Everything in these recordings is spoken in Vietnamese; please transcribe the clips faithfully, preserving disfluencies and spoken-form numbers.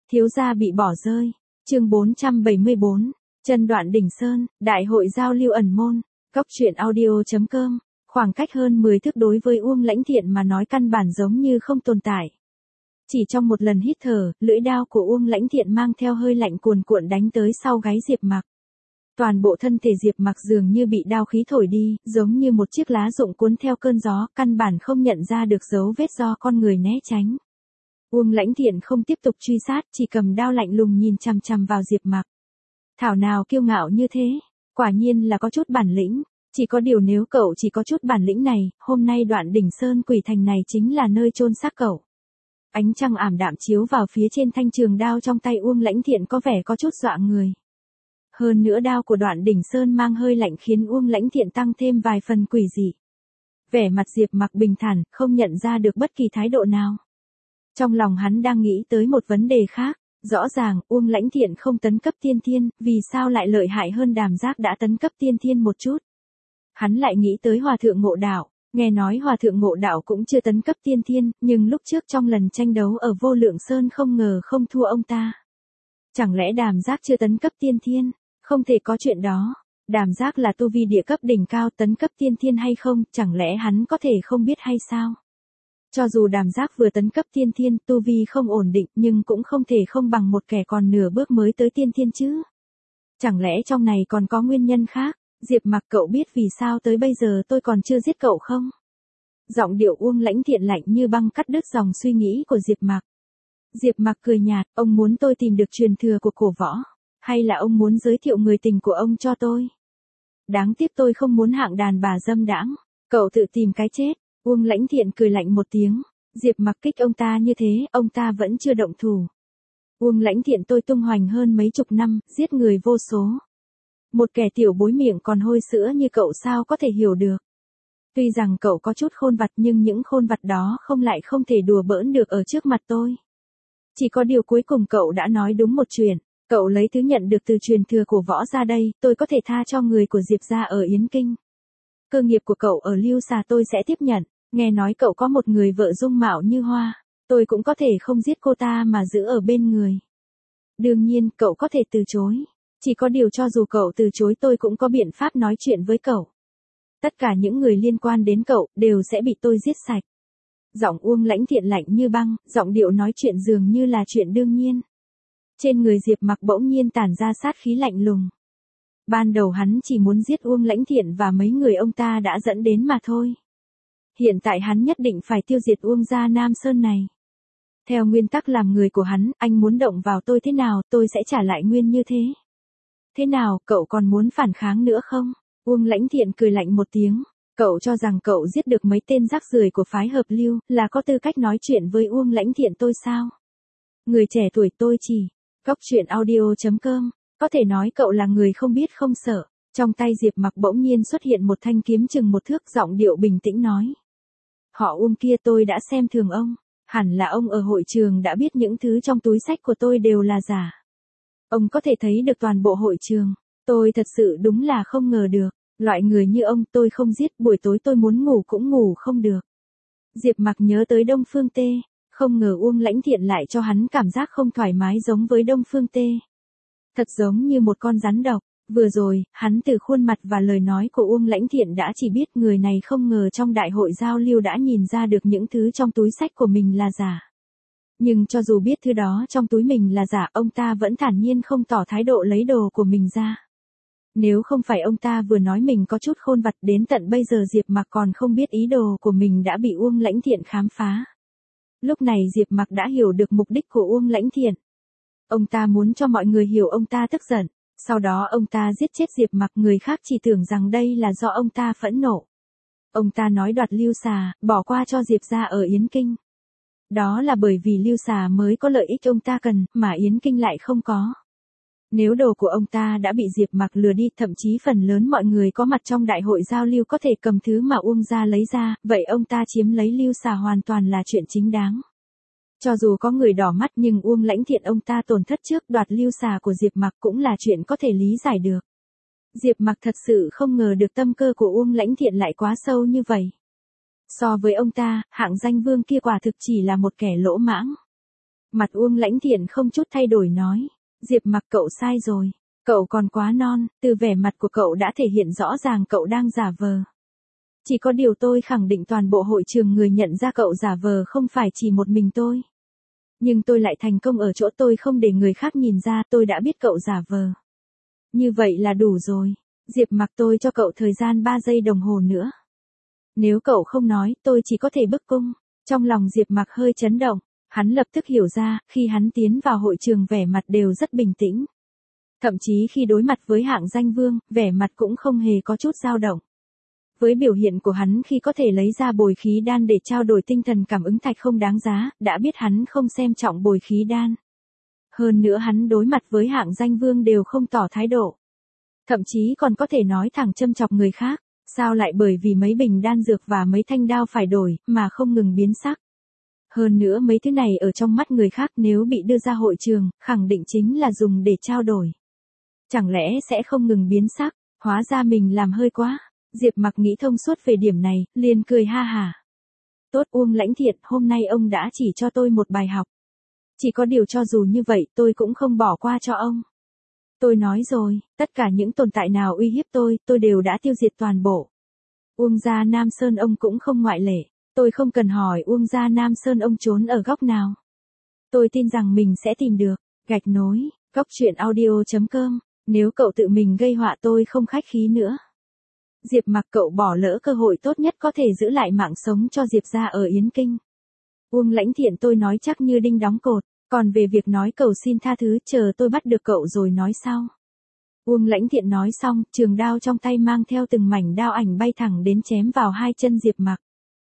Thiếu gia bị bỏ rơi. Chương bốn trăm bảy mươi bốn. Chân đoạn đỉnh sơn, đại hội giao lưu ẩn môn. Góc truyện audio chấm com. Khoảng cách hơn mười thước đối với Uông Lãnh Thiện mà nói căn bản giống như không tồn tại. Chỉ trong một lần hít thở, lưỡi đao của Uông Lãnh Thiện mang theo hơi lạnh cuồn cuộn đánh tới sau gáy Diệp Mặc. Toàn bộ thân thể Diệp Mặc dường như bị đao khí thổi đi, giống như một chiếc lá rụng cuốn theo cơn gió, căn bản không nhận ra được dấu vết do con người né tránh. Uông Lãnh Thiện không tiếp tục truy sát, chỉ cầm đao lạnh lùng nhìn chằm chằm vào Diệp Mặc. Thảo nào kiêu ngạo như thế, quả nhiên là có chút bản lĩnh, chỉ có điều nếu cậu chỉ có chút bản lĩnh này, hôm nay đoạn đỉnh sơn quỷ thành này chính là nơi chôn xác cậu. Ánh trăng ảm đạm chiếu vào phía trên thanh trường đao trong tay Uông Lãnh Thiện có vẻ có chút dọa người. Hơn nữa đao của đoạn đỉnh sơn mang hơi lạnh khiến Uông Lãnh Thiện tăng thêm vài phần quỷ dị. Vẻ mặt Diệp Mặc bình thản, không nhận ra được bất kỳ thái độ nào. Trong lòng hắn đang nghĩ tới một vấn đề khác, rõ ràng Uông Lãnh Thiện không tấn cấp tiên thiên, vì sao lại lợi hại hơn Đàm Giác đã tấn cấp tiên thiên một chút. Hắn lại nghĩ tới Hòa Thượng Ngộ Đạo, nghe nói Hòa Thượng Ngộ Đạo cũng chưa tấn cấp tiên thiên, nhưng lúc trước trong lần tranh đấu ở Vô Lượng Sơn không ngờ không thua ông ta. Chẳng lẽ Đàm Giác chưa tấn cấp tiên thiên? Không thể có chuyện đó. Đàm Giác là tu vi địa cấp đỉnh cao, tấn cấp tiên thiên hay không, chẳng lẽ hắn có thể không biết hay sao? Cho dù Đàm Giác vừa tấn cấp tiên thiên, tu vi không ổn định, nhưng cũng không thể không bằng một kẻ còn nửa bước mới tới tiên thiên chứ. Chẳng lẽ trong này còn có nguyên nhân khác? Diệp Mặc, cậu biết vì sao tới bây giờ tôi còn chưa giết cậu không? Giọng điệu Uông Lãnh Thiện lạnh như băng cắt đứt dòng suy nghĩ của Diệp Mặc. Diệp Mặc cười nhạt, ông muốn tôi tìm được truyền thừa của cổ võ, hay là ông muốn giới thiệu người tình của ông cho tôi? Đáng tiếc tôi không muốn hạng đàn bà dâm đãng, cậu tự tìm cái chết. Uông Lãnh Thiện cười lạnh một tiếng, Diệp Mặc kích ông ta như thế, ông ta vẫn chưa động thủ. Uông Lãnh Thiện, tôi tung hoành hơn mấy chục năm, giết người vô số. Một kẻ tiểu bối miệng còn hôi sữa như cậu sao có thể hiểu được. Tuy rằng cậu có chút khôn vặt nhưng những khôn vặt đó không lại không thể đùa bỡn được ở trước mặt tôi. Chỉ có điều cuối cùng cậu đã nói đúng một chuyện, cậu lấy thứ nhận được từ truyền thừa của võ ra đây, tôi có thể tha cho người của Diệp gia ở Yến Kinh. Cơ nghiệp của cậu ở Lưu Xà tôi sẽ tiếp nhận, nghe nói cậu có một người vợ dung mạo như hoa, tôi cũng có thể không giết cô ta mà giữ ở bên người. Đương nhiên, cậu có thể từ chối. Chỉ có điều cho dù cậu từ chối tôi cũng có biện pháp nói chuyện với cậu. Tất cả những người liên quan đến cậu đều sẽ bị tôi giết sạch. Giọng Uông Lãnh Thiện lạnh như băng, giọng điệu nói chuyện dường như là chuyện đương nhiên. Trên người Diệp Mặc bỗng nhiên tản ra sát khí lạnh lùng. Ban đầu hắn chỉ muốn giết Uông Lãnh Thiện và mấy người ông ta đã dẫn đến mà thôi. Hiện tại hắn nhất định phải tiêu diệt Uông gia Nam Sơn này. Theo nguyên tắc làm người của hắn, anh muốn động vào tôi thế nào, tôi sẽ trả lại nguyên như thế. Thế nào, cậu còn muốn phản kháng nữa không? Uông Lãnh Thiện cười lạnh một tiếng, cậu cho rằng cậu giết được mấy tên rác rưởi của phái Hợp Lưu, là có tư cách nói chuyện với Uông Lãnh Thiện tôi sao? Người trẻ tuổi tôi chỉ, góc truyện audio chấm com, có thể nói cậu là người không biết không sợ. Trong tay Diệp Mặc bỗng nhiên xuất hiện một thanh kiếm chừng một thước, giọng điệu bình tĩnh nói. Họ Uông kia tôi đã xem thường ông, hẳn là ông ở hội trường đã biết những thứ trong túi xách của tôi đều là giả. Ông có thể thấy được toàn bộ hội trường, tôi thật sự đúng là không ngờ được, loại người như ông tôi không giết, buổi tối tôi muốn ngủ cũng ngủ không được. Diệp Mặc nhớ tới Đông Phương Tê, không ngờ Uông Lãnh Thiện lại cho hắn cảm giác không thoải mái giống với Đông Phương Tê. Thật giống như một con rắn độc, vừa rồi, hắn từ khuôn mặt và lời nói của Uông Lãnh Thiện đã chỉ biết người này không ngờ trong đại hội giao lưu đã nhìn ra được những thứ trong túi xách của mình là giả. Nhưng cho dù biết thứ đó trong túi mình là giả, ông ta vẫn thản nhiên không tỏ thái độ lấy đồ của mình ra. Nếu không phải ông ta vừa nói mình có chút khôn vặt, đến tận bây giờ Diệp Mặc còn không biết ý đồ của mình đã bị Uông Lãnh Thiện khám phá. Lúc này Diệp Mặc đã hiểu được mục đích của Uông Lãnh Thiện. Ông ta muốn cho mọi người hiểu ông ta tức giận, sau đó ông ta giết chết Diệp Mặc, người khác chỉ tưởng rằng đây là do ông ta phẫn nộ. Ông ta nói đoạt Lưu Xà, bỏ qua cho Diệp gia ở Yến Kinh. Đó là bởi vì Lưu Xà mới có lợi ích ông ta cần, mà Yến Kinh lại không có. Nếu đồ của ông ta đã bị Diệp Mặc lừa đi, thậm chí phần lớn mọi người có mặt trong đại hội giao lưu có thể cầm thứ mà Uông gia lấy ra, vậy ông ta chiếm lấy Lưu Xà hoàn toàn là chuyện chính đáng. Cho dù có người đỏ mắt nhưng Uông Lãnh Thiện ông ta tổn thất trước đoạt Lưu Xà của Diệp Mặc cũng là chuyện có thể lý giải được. Diệp Mặc thật sự không ngờ được tâm cơ của Uông Lãnh Thiện lại quá sâu như vậy. So với ông ta, hạng danh vương kia quả thực chỉ là một kẻ lỗ mãng. Mặt Uông Lãnh Thiện không chút thay đổi nói. Diệp Mặc cậu sai rồi. Cậu còn quá non, từ vẻ mặt của cậu đã thể hiện rõ ràng cậu đang giả vờ. Chỉ có điều tôi khẳng định toàn bộ hội trường người nhận ra cậu giả vờ không phải chỉ một mình tôi. Nhưng tôi lại thành công ở chỗ tôi không để người khác nhìn ra tôi đã biết cậu giả vờ. Như vậy là đủ rồi. Diệp Mặc tôi cho cậu thời gian ba giây đồng hồ nữa. Nếu cậu không nói, tôi chỉ có thể bức cung. Trong lòng Diệp Mặc hơi chấn động, hắn lập tức hiểu ra, khi hắn tiến vào hội trường vẻ mặt đều rất bình tĩnh. Thậm chí khi đối mặt với hạng danh vương, vẻ mặt cũng không hề có chút dao động. Với biểu hiện của hắn khi có thể lấy ra bồi khí đan để trao đổi tinh thần cảm ứng thạch không đáng giá, đã biết hắn không xem trọng bồi khí đan. Hơn nữa hắn đối mặt với hạng danh vương đều không tỏ thái độ. Thậm chí còn có thể nói thẳng châm chọc người khác, sao lại bởi vì mấy bình đan dược và mấy thanh đao phải đổi, mà không ngừng biến sắc. Hơn nữa mấy thứ này ở trong mắt người khác nếu bị đưa ra hội trường, khẳng định chính là dùng để trao đổi. Chẳng lẽ sẽ không ngừng biến sắc, hóa ra mình làm hơi quá. Diệp Mặc nghĩ thông suốt về điểm này, liền cười ha hả. Tốt Uông Lãnh Thiện, hôm nay ông đã chỉ cho tôi một bài học. Chỉ có điều cho dù như vậy tôi cũng không bỏ qua cho ông. Tôi nói rồi, tất cả những tồn tại nào uy hiếp tôi, tôi đều đã tiêu diệt toàn bộ. Uông gia Nam Sơn ông cũng không ngoại lệ. Tôi không cần hỏi Uông gia Nam Sơn ông trốn ở góc nào. Tôi tin rằng mình sẽ tìm được. Gạch nối, góc truyện audio chấm com. Nếu cậu tự mình gây họa tôi không khách khí nữa. Diệp Mặc cậu bỏ lỡ cơ hội tốt nhất có thể giữ lại mạng sống cho Diệp gia ở Yến Kinh. Uông Lãnh Thiện tôi nói chắc như đinh đóng cột, còn về việc nói cầu xin tha thứ chờ tôi bắt được cậu rồi nói sau. Uông Lãnh Thiện nói xong, trường đao trong tay mang theo từng mảnh đao ảnh bay thẳng đến chém vào hai chân Diệp Mặc.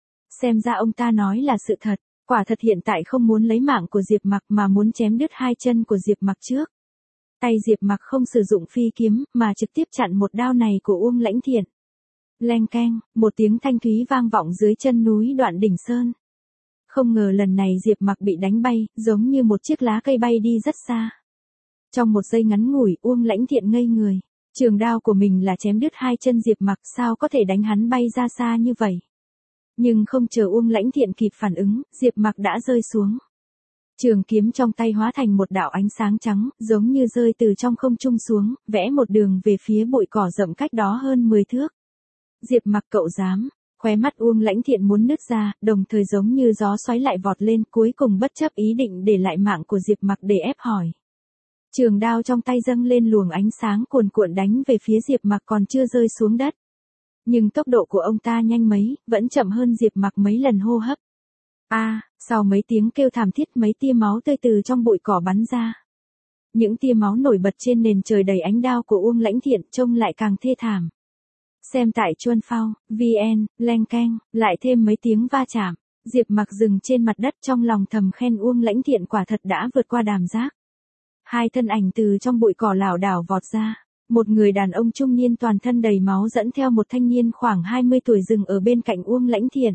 Xem ra ông ta nói là sự thật, quả thật hiện tại không muốn lấy mạng của Diệp Mặc mà muốn chém đứt hai chân của Diệp Mặc trước. Tay Diệp Mặc không sử dụng phi kiếm, mà trực tiếp chặn một đao này của Uông Lãnh Thiện. Leng keng, một tiếng thanh thúy vang vọng dưới chân núi Đoạn Đỉnh Sơn. Không ngờ lần này Diệp Mặc bị đánh bay, giống như một chiếc lá cây bay đi rất xa. Trong một giây ngắn ngủi, Uông Lãnh Thiện ngây người. Trường đao của mình là chém đứt hai chân Diệp Mặc, sao có thể đánh hắn bay ra xa như vậy? Nhưng không chờ Uông Lãnh Thiện kịp phản ứng, Diệp Mặc đã rơi xuống. Trường kiếm trong tay hóa thành một đạo ánh sáng trắng, giống như rơi từ trong không trung xuống, vẽ một đường về phía bụi cỏ rậm cách đó hơn mười thước. Diệp Mặc cậu dám, khóe mắt Uông Lãnh Thiện muốn nứt ra, đồng thời giống như gió xoáy lại vọt lên, cuối cùng bất chấp ý định để lại mạng của Diệp Mặc để ép hỏi. Trường đao trong tay dâng lên luồng ánh sáng cuồn cuộn đánh về phía Diệp Mặc còn chưa rơi xuống đất. Nhưng tốc độ của ông ta nhanh mấy, vẫn chậm hơn Diệp Mặc mấy lần hô hấp. A, à, sau mấy tiếng kêu thảm thiết mấy tia máu tươi từ trong bụi cỏ bắn ra. Những tia máu nổi bật trên nền trời đầy ánh đao của Uông Lãnh Thiện trông lại càng thê thảm. Xem tại Chuan Phao, vê en, leng keng, lại thêm mấy tiếng va chạm. Diệp Mặc dừng trên mặt đất trong lòng thầm khen Uông Lãnh Thiện quả thật đã vượt qua đàm giác. Hai thân ảnh từ trong bụi cỏ lảo đảo vọt ra. Một người đàn ông trung niên toàn thân đầy máu dẫn theo một thanh niên khoảng hai mươi tuổi dừng ở bên cạnh Uông Lãnh Thiện.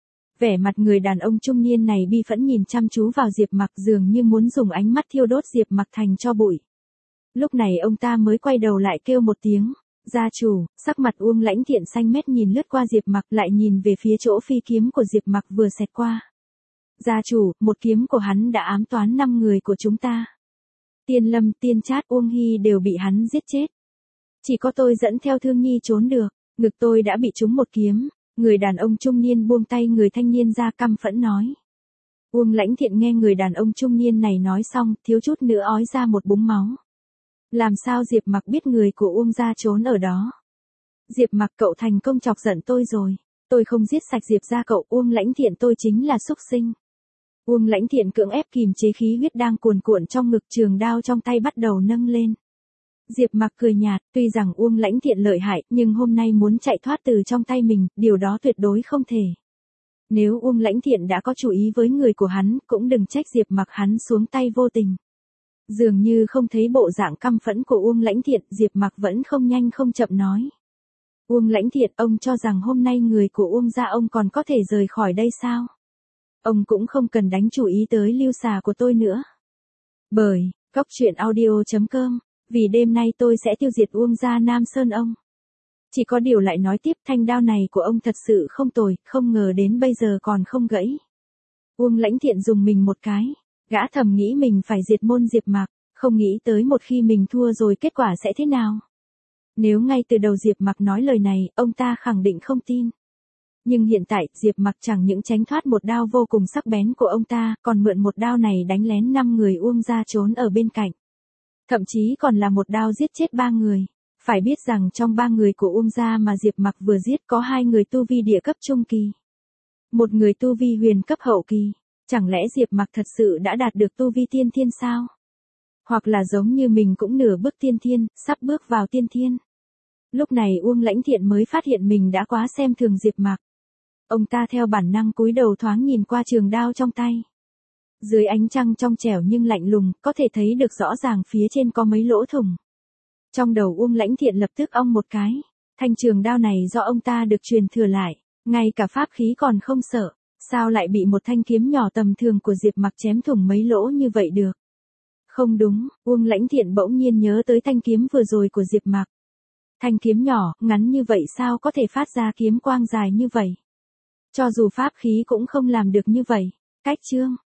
Vẻ mặt người đàn ông trung niên này bi phẫn nhìn chăm chú vào Diệp Mặc dường như muốn dùng ánh mắt thiêu đốt Diệp Mặc thành tro bụi. Lúc này ông ta mới quay đầu lại kêu một tiếng. Gia chủ, sắc mặt Uông Lãnh Thiện xanh mét nhìn lướt qua Diệp Mặc lại nhìn về phía chỗ phi kiếm của Diệp Mặc vừa xẹt qua. Gia chủ, một kiếm của hắn đã ám toán năm người của chúng ta. Tiên Lâm, Tiên Trát, Uông Hy đều bị hắn giết chết. Chỉ có tôi dẫn theo Thương Nhi trốn được, ngực tôi đã bị trúng một kiếm. Người đàn ông trung niên buông tay người thanh niên ra căm phẫn nói. Uông Lãnh Thiện nghe người đàn ông trung niên này nói xong, thiếu chút nữa ói ra một búng máu. Làm sao Diệp Mặc biết người của Uông gia trốn ở đó? Diệp Mặc cậu thành công chọc giận tôi rồi. Tôi không giết sạch Diệp gia cậu, Uông Lãnh Thiện tôi chính là súc sinh. Uông Lãnh Thiện cưỡng ép kìm chế khí huyết đang cuồn cuộn trong ngực, trường đao trong tay bắt đầu nâng lên. Diệp Mặc cười nhạt, tuy rằng Uông Lãnh Thiện lợi hại, nhưng hôm nay muốn chạy thoát từ trong tay mình, điều đó tuyệt đối không thể. Nếu Uông Lãnh Thiện đã có chủ ý với người của hắn, cũng đừng trách Diệp Mặc hắn xuống tay vô tình. Dường như không thấy bộ dạng căm phẫn của Uông Lãnh Thiện, Diệp Mặc vẫn không nhanh không chậm nói. Uông Lãnh Thiện, ông cho rằng hôm nay người của Uông gia ông còn có thể rời khỏi đây sao? Ông cũng không cần đánh chủ ý tới lưu xà của tôi nữa. Bởi, góc truyện audio chấm com, vì đêm nay tôi sẽ tiêu diệt Uông gia Nam Sơn ông. Chỉ có điều lại nói tiếp, thanh đao này của ông thật sự không tồi, không ngờ đến bây giờ còn không gãy. Uông Lãnh Thiện dùng mình một cái. Gã thầm nghĩ mình phải diệt môn Diệp Mặc, không nghĩ tới một khi mình thua rồi kết quả sẽ thế nào. Nếu ngay từ đầu Diệp Mặc nói lời này, ông ta khẳng định không tin. Nhưng hiện tại, Diệp Mặc chẳng những tránh thoát một đao vô cùng sắc bén của ông ta, còn mượn một đao này đánh lén năm người Uông gia trốn ở bên cạnh. Thậm chí còn là một đao giết chết ba người. Phải biết rằng trong ba người của Uông gia mà Diệp Mặc vừa giết có hai người tu vi địa cấp trung kỳ. Một người tu vi huyền cấp hậu kỳ. Chẳng lẽ Diệp Mặc thật sự đã đạt được tu vi tiên thiên sao? Hoặc là giống như mình cũng nửa bước tiên thiên, sắp bước vào tiên thiên. Lúc này Uông Lãnh Thiện mới phát hiện mình đã quá xem thường Diệp Mặc. Ông ta theo bản năng cúi đầu thoáng nhìn qua trường đao trong tay. Dưới ánh trăng trong trẻo nhưng lạnh lùng, có thể thấy được rõ ràng phía trên có mấy lỗ thủng. Trong đầu Uông Lãnh Thiện lập tức ong một cái. Thanh trường đao này do ông ta được truyền thừa lại, ngay cả pháp khí còn không sợ, sao lại bị một thanh kiếm nhỏ tầm thường của Diệp Mặc chém thủng mấy lỗ như vậy được? Không đúng, Uông Lãnh Thiện bỗng nhiên nhớ tới thanh kiếm vừa rồi của Diệp Mặc. Thanh kiếm nhỏ, ngắn như vậy sao có thể phát ra kiếm quang dài như vậy? Cho dù pháp khí cũng không làm được như vậy. Cách chương